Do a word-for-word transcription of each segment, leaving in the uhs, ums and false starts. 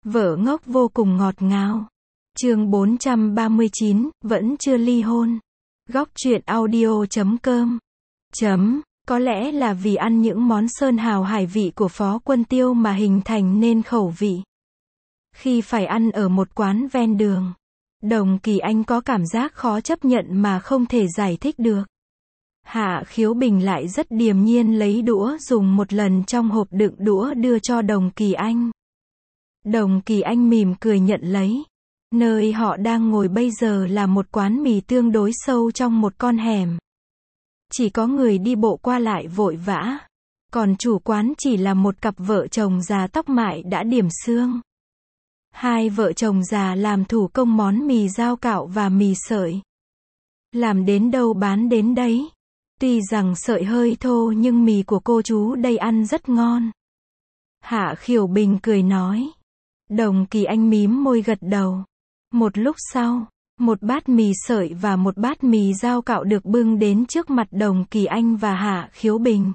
Vợ ngốc vô cùng ngọt ngào. Chương bốn trăm ba mươi chín, vẫn chưa ly hôn. Góc truyện audio chấm com. Chấm, có lẽ là vì ăn những món sơn hào hải vị của Phó Quân Tiêu mà hình thành nên khẩu vị. Khi phải ăn ở một quán ven đường, Đồng Kỳ Anh có cảm giác khó chấp nhận mà không thể giải thích được. Hạ Khiếu Bình lại rất điềm nhiên lấy đũa dùng một lần trong hộp đựng đũa đưa cho Đồng Kỳ Anh. Đồng Kỳ Anh mỉm cười nhận lấy. Nơi họ đang ngồi bây giờ là một quán mì tương đối sâu trong một con hẻm. Chỉ có người đi bộ qua lại vội vã. Còn chủ quán chỉ là một cặp vợ chồng già tóc mại đã điểm xương. Hai vợ chồng già làm thủ công món mì dao cạo và mì sợi. Làm đến đâu bán đến đấy. Tuy rằng sợi hơi thô nhưng mì của cô chú đây ăn rất ngon. Hạ Khiếu Bình cười nói. Đồng Kỳ Anh mím môi gật đầu. Một lúc sau, một bát mì sợi và một bát mì dao cạo được bưng đến trước mặt Đồng Kỳ Anh và Hạ Khiếu Bình.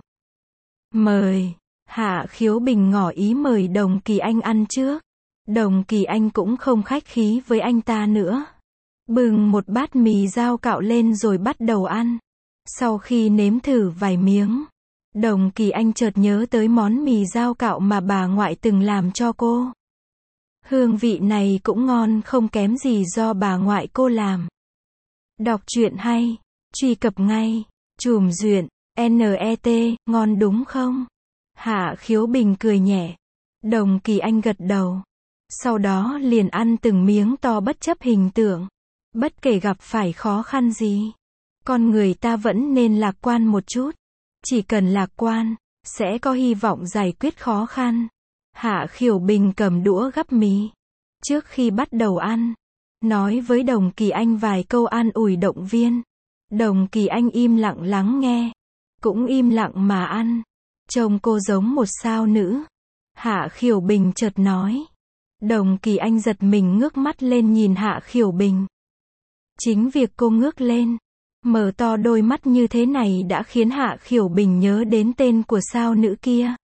Mời. Hạ Khiếu Bình ngỏ ý mời Đồng Kỳ Anh ăn trước. Đồng Kỳ Anh cũng không khách khí với anh ta nữa. Bưng một bát mì dao cạo lên rồi bắt đầu ăn. Sau khi nếm thử vài miếng, Đồng Kỳ Anh chợt nhớ tới món mì dao cạo mà bà ngoại từng làm cho cô. Hương vị này cũng ngon không kém gì do bà ngoại cô làm. Đọc truyện hay, truy cập ngay, Chùm Duyện, net, ngon đúng không? Hạ Khiếu Bình cười nhẹ. Đồng Kỳ Anh gật đầu. Sau đó liền ăn từng miếng to bất chấp hình tượng. Bất kể gặp phải khó khăn gì, con người ta vẫn nên lạc quan một chút. Chỉ cần lạc quan, sẽ có hy vọng giải quyết khó khăn. Hạ Khiếu Bình cầm đũa gắp mì. Trước khi bắt đầu ăn, nói với Đồng Kỳ Anh vài câu an ủi động viên. Đồng Kỳ Anh im lặng lắng nghe. Cũng im lặng mà ăn. Trông cô giống một sao nữ. Hạ Khiếu Bình chợt nói. Đồng Kỳ Anh giật mình ngước mắt lên nhìn Hạ Khiếu Bình. Chính việc cô ngước lên, mở to đôi mắt như thế này đã khiến Hạ Khiếu Bình nhớ đến tên của sao nữ kia.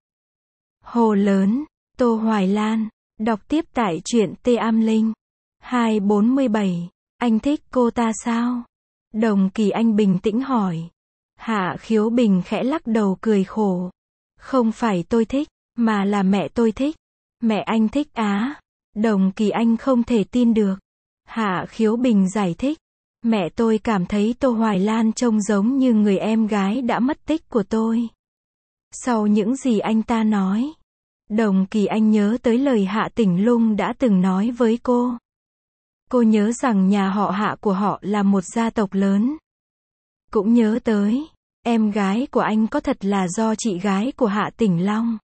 Hồ lớn, Tô Hoài Lan. Đọc tiếp tại truyện T Am Linh. hai bốn bảy. Anh thích cô ta sao? Đồng Kỳ Anh bình tĩnh hỏi. Hạ Khiếu Bình khẽ lắc đầu cười khổ. Không phải tôi thích, mà là mẹ tôi thích. Mẹ anh thích á. Đồng Kỳ Anh không thể tin được. Hạ Khiếu Bình giải thích. Mẹ tôi cảm thấy Tô Hoài Lan trông giống như người em gái đã mất tích của tôi. Sau những gì anh ta nói, Đồng Kỳ Anh nhớ tới lời Hạ Tỉnh Lung đã từng nói với cô. Cô nhớ rằng nhà họ Hạ của họ là một gia tộc lớn. Cũng nhớ tới, em gái của anh có thật là do chị gái của Hạ Tỉnh Long,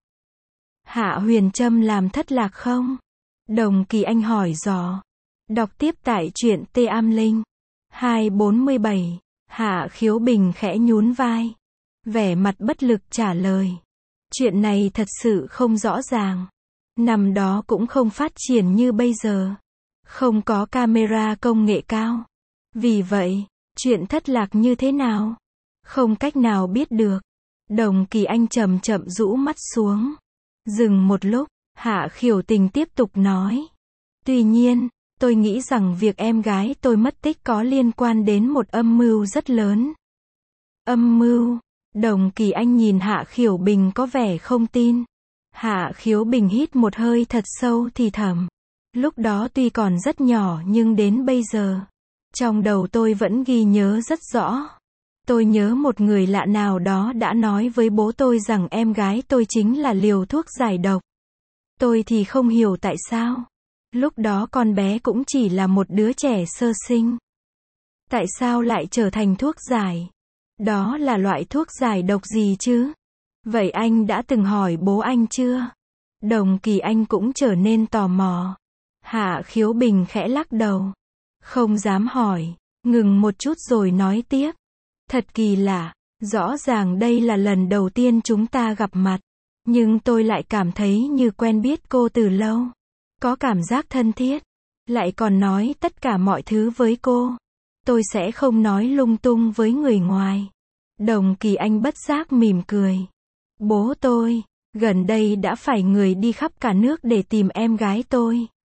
Hạ Huyền Trâm làm thất lạc không? Đồng Kỳ Anh hỏi dò. Đọc tiếp tại truyện T Am Linh. hai bốn bảy. Hạ Khiếu Bình khẽ nhún vai. Vẻ mặt bất lực trả lời. Chuyện này thật sự không rõ ràng. Năm đó cũng không phát triển như bây giờ. Không có camera công nghệ cao. Vì vậy, chuyện thất lạc như thế nào? Không cách nào biết được. Đồng Kỳ Anh chậm chậm rũ mắt xuống. Dừng một lúc, Hạ Khiếu Tình tiếp tục nói. Tuy nhiên, tôi nghĩ rằng việc em gái tôi mất tích có liên quan đến một âm mưu rất lớn. Âm mưu? Đồng Kỳ Anh nhìn Hạ Khiếu Bình có vẻ không tin. Hạ Khiếu Bình hít một hơi thật sâu thì thầm. Lúc đó tuy còn rất nhỏ nhưng đến bây giờ, trong đầu tôi vẫn ghi nhớ rất rõ. Tôi nhớ một người lạ nào đó đã nói với bố tôi rằng em gái tôi chính là liều thuốc giải độc. Tôi thì không hiểu tại sao. Lúc đó con bé cũng chỉ là một đứa trẻ sơ sinh. Tại sao lại trở thành thuốc giải? Đó là loại thuốc giải độc gì chứ? Vậy anh đã từng hỏi bố anh chưa? Đồng Kỳ Anh cũng trở nên tò mò. Hạ Khiếu Bình khẽ lắc đầu. Không dám hỏi. Ngừng một chút rồi nói tiếp. Thật kỳ lạ. Rõ ràng đây là lần đầu tiên chúng ta gặp mặt. Nhưng tôi lại cảm thấy như quen biết cô từ lâu. Có cảm giác thân thiết. Lại còn nói tất cả mọi thứ với cô. Tôi sẽ không nói lung tung với người ngoài. Đồng Kỳ Anh bất giác mỉm cười. Bố tôi, gần đây đã phải người đi khắp cả nước để tìm em gái tôi.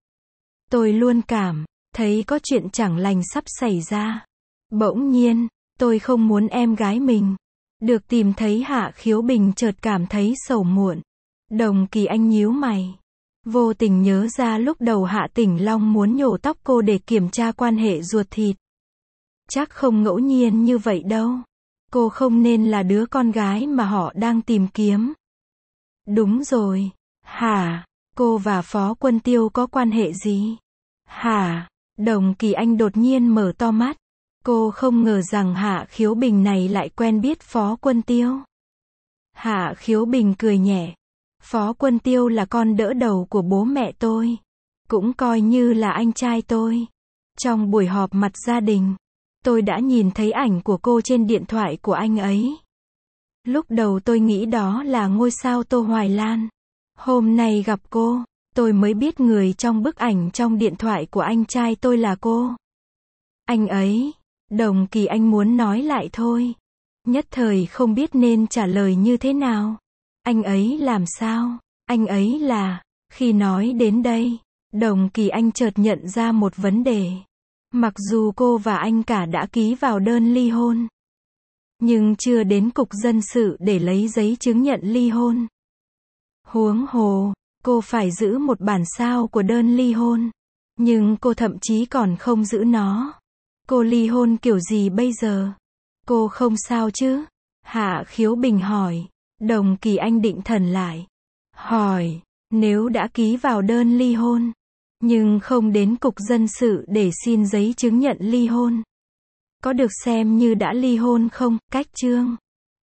Tôi luôn cảm thấy có chuyện chẳng lành sắp xảy ra. Bỗng nhiên, tôi không muốn em gái mình được tìm thấy. Hạ Khiếu Bình chợt cảm thấy sầu muộn. Đồng Kỳ Anh nhíu mày. Vô tình nhớ ra lúc đầu Hạ Tỉnh Long muốn nhổ tóc cô để kiểm tra quan hệ ruột thịt. Chắc không ngẫu nhiên như vậy đâu. Cô không nên là đứa con gái mà họ đang tìm kiếm. Đúng rồi. Hả? Cô và Phó Quân Tiêu có quan hệ gì? Hả? Đồng Kỳ Anh đột nhiên mở to mắt. Cô không ngờ rằng Hạ Khiếu Bình này lại quen biết Phó Quân Tiêu. Hạ Khiếu Bình cười nhẹ. Phó Quân Tiêu là con đỡ đầu của bố mẹ tôi. Cũng coi như là anh trai tôi. Trong buổi họp mặt gia đình, tôi đã nhìn thấy ảnh của cô trên điện thoại của anh ấy. Lúc đầu tôi nghĩ đó là ngôi sao Tô Hoài Lan. Hôm nay gặp cô, tôi mới biết người trong bức ảnh trong điện thoại của anh trai tôi là cô. Anh ấy, Đồng Kỳ Anh muốn nói lại thôi. Nhất thời không biết nên trả lời như thế nào. Anh ấy làm sao? Anh ấy là... Khi nói đến đây, Đồng Kỳ Anh chợt nhận ra một vấn đề. Mặc dù cô và anh cả đã ký vào đơn ly hôn, nhưng chưa đến cục dân sự để lấy giấy chứng nhận ly hôn. Huống hồ, cô phải giữ một bản sao của đơn ly hôn. Nhưng cô thậm chí còn không giữ nó. Cô ly hôn kiểu gì bây giờ? Cô không sao chứ? Hạ Khiếu Bình hỏi. Đồng Kỳ Anh định thần lại. Hỏi, nếu đã ký vào đơn ly hôn, nhưng không đến cục dân sự để xin giấy chứng nhận ly hôn, có được xem như đã ly hôn không? Cách chương